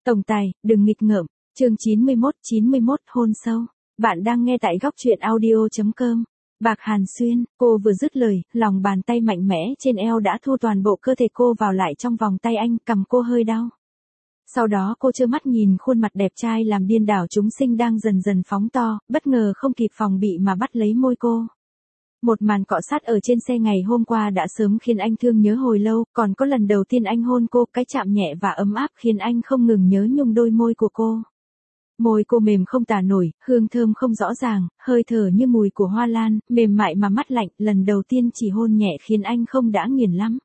Tổng tài, đừng nghịch ngợm. Chương 91 hôn sâu. Bạn đang nghe tại góc truyện audio.com. Bạc Hàn Xuyên, cô vừa dứt lời, lòng bàn tay mạnh mẽ trên eo đã thu toàn bộ cơ thể cô vào lại trong vòng tay anh, cầm cô hơi đau. Sau đó cô trơ mắt nhìn khuôn mặt đẹp trai làm điên đảo chúng sinh đang dần dần phóng to, bất ngờ không kịp phòng bị mà bắt lấy môi cô. Một màn cọ sát ở trên xe ngày hôm qua đã sớm khiến anh thương nhớ hồi lâu, còn có lần đầu tiên anh hôn cô, cái chạm nhẹ và ấm áp khiến anh không ngừng nhớ nhung đôi môi của cô. Môi cô mềm không tả nổi, hương thơm không rõ ràng, hơi thở như mùi của hoa lan, mềm mại mà mát lạnh, lần đầu tiên chỉ hôn nhẹ khiến anh không đã nghiền lắm.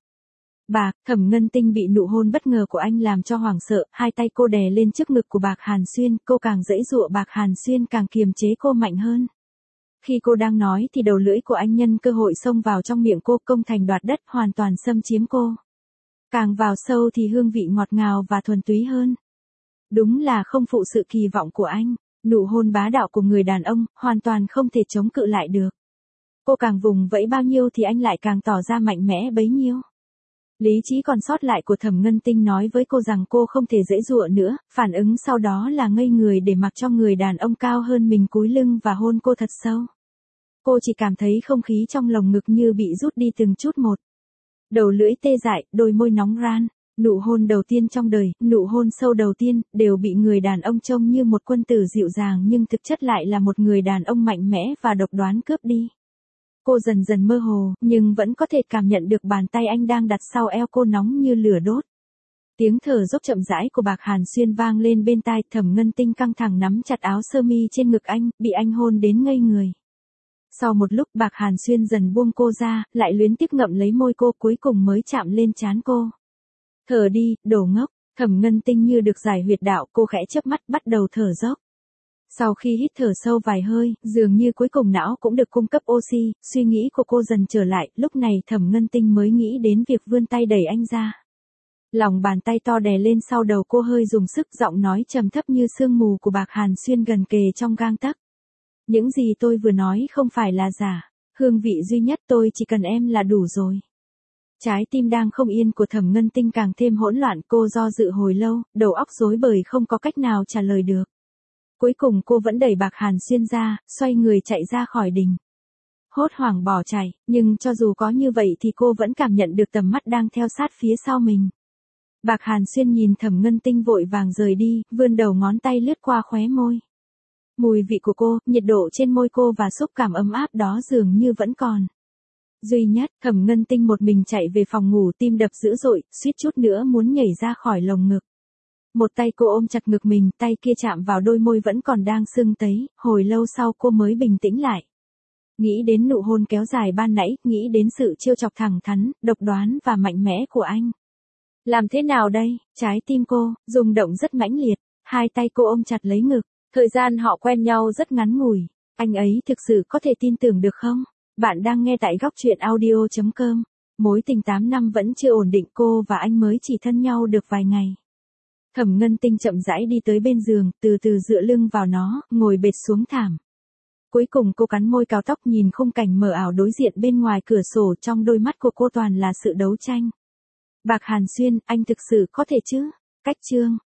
Thẩm Ngân Tinh bị nụ hôn bất ngờ của anh làm cho hoảng sợ, hai tay cô đè lên trước ngực của Bạc Hàn Xuyên, cô càng giãy giụa, Bạc Hàn Xuyên càng kiềm chế cô mạnh hơn. Khi cô đang nói thì đầu lưỡi của anh nhân cơ hội xông vào trong miệng cô, công thành đoạt đất, hoàn toàn xâm chiếm cô. Càng vào sâu thì hương vị ngọt ngào và thuần túy hơn. Đúng là không phụ sự kỳ vọng của anh, nụ hôn bá đạo của người đàn ông, hoàn toàn không thể chống cự lại được. Cô càng vùng vẫy bao nhiêu thì anh lại càng tỏ ra mạnh mẽ bấy nhiêu. Lý trí còn sót lại của Thẩm Ngân Tinh nói với cô rằng cô không thể giãy giụa nữa, phản ứng sau đó là ngây người để mặc cho người đàn ông cao hơn mình cúi lưng và hôn cô thật sâu. Cô chỉ cảm thấy không khí trong lồng ngực như bị rút đi từng chút một. Đầu lưỡi tê dại, đôi môi nóng ran, nụ hôn đầu tiên trong đời, nụ hôn sâu đầu tiên, đều bị người đàn ông trông như một quân tử dịu dàng nhưng thực chất lại là một người đàn ông mạnh mẽ và độc đoán cướp đi. Cô dần dần mơ hồ, nhưng vẫn có thể cảm nhận được bàn tay anh đang đặt sau eo cô nóng như lửa đốt. Tiếng thở dốc chậm rãi của Bạc Hàn Xuyên vang lên bên tai, Thẩm Ngân Tinh căng thẳng nắm chặt áo sơ mi trên ngực anh, bị anh hôn đến ngây người. Sau một lúc Bạc Hàn Xuyên dần buông cô ra, lại luyến tiếc ngậm lấy môi cô, cuối cùng mới chạm lên trán cô. Thở đi, đồ ngốc. Thẩm Ngân Tinh như được giải huyệt đạo, cô khẽ chớp mắt bắt đầu thở dốc. Sau khi hít thở sâu vài hơi, dường như cuối cùng não cũng được cung cấp oxy, suy nghĩ của cô dần trở lại, lúc này Thẩm Ngân Tinh mới nghĩ đến việc vươn tay đẩy anh ra. Lòng bàn tay to đè lên sau đầu cô, hơi dùng sức, giọng nói trầm thấp như sương mù của Bạc Hàn Xuyên gần kề trong gang tấc. Những gì tôi vừa nói không phải là giả, hương vị duy nhất tôi chỉ cần em là đủ rồi. Trái tim đang không yên của Thẩm Ngân Tinh càng thêm hỗn loạn, cô do dự hồi lâu, đầu óc rối bời không có cách nào trả lời được. Cuối cùng cô vẫn đẩy Bạc Hàn Xuyên ra, xoay người chạy ra khỏi đình. Hốt hoảng bỏ chạy, nhưng cho dù có như vậy thì cô vẫn cảm nhận được tầm mắt đang theo sát phía sau mình. Bạc Hàn Xuyên nhìn Thẩm Ngân Tinh vội vàng rời đi, vươn đầu ngón tay lướt qua khóe môi. Mùi vị của cô, nhiệt độ trên môi cô và xúc cảm ấm áp đó dường như vẫn còn. Duy nhất, Thẩm Ngân Tinh một mình chạy về phòng ngủ, tim đập dữ dội, suýt chút nữa muốn nhảy ra khỏi lồng ngực. Một tay cô ôm chặt ngực mình, tay kia chạm vào đôi môi vẫn còn đang sưng tấy, hồi lâu sau cô mới bình tĩnh lại. Nghĩ đến nụ hôn kéo dài ban nãy, nghĩ đến sự trêu chọc thẳng thắn, độc đoán và mạnh mẽ của anh. Làm thế nào đây? Trái tim cô, rung động rất mãnh liệt, hai tay cô ôm chặt lấy ngực. Thời gian họ quen nhau rất ngắn ngủi, anh ấy thực sự có thể tin tưởng được không? Bạn đang nghe tại góc truyện audio.com. Mối tình 8 năm vẫn chưa ổn định, cô và anh mới chỉ thân nhau được vài ngày. Thẩm Ngân Tinh chậm rãi đi tới bên giường, từ từ dựa lưng vào nó, ngồi bệt xuống thảm. Cuối cùng cô cắn môi cào tóc nhìn khung cảnh mờ ảo đối diện bên ngoài cửa sổ, trong đôi mắt của cô toàn là sự đấu tranh. Bạc Hàn Xuyên, anh thực sự có thể chứ? Cách chương.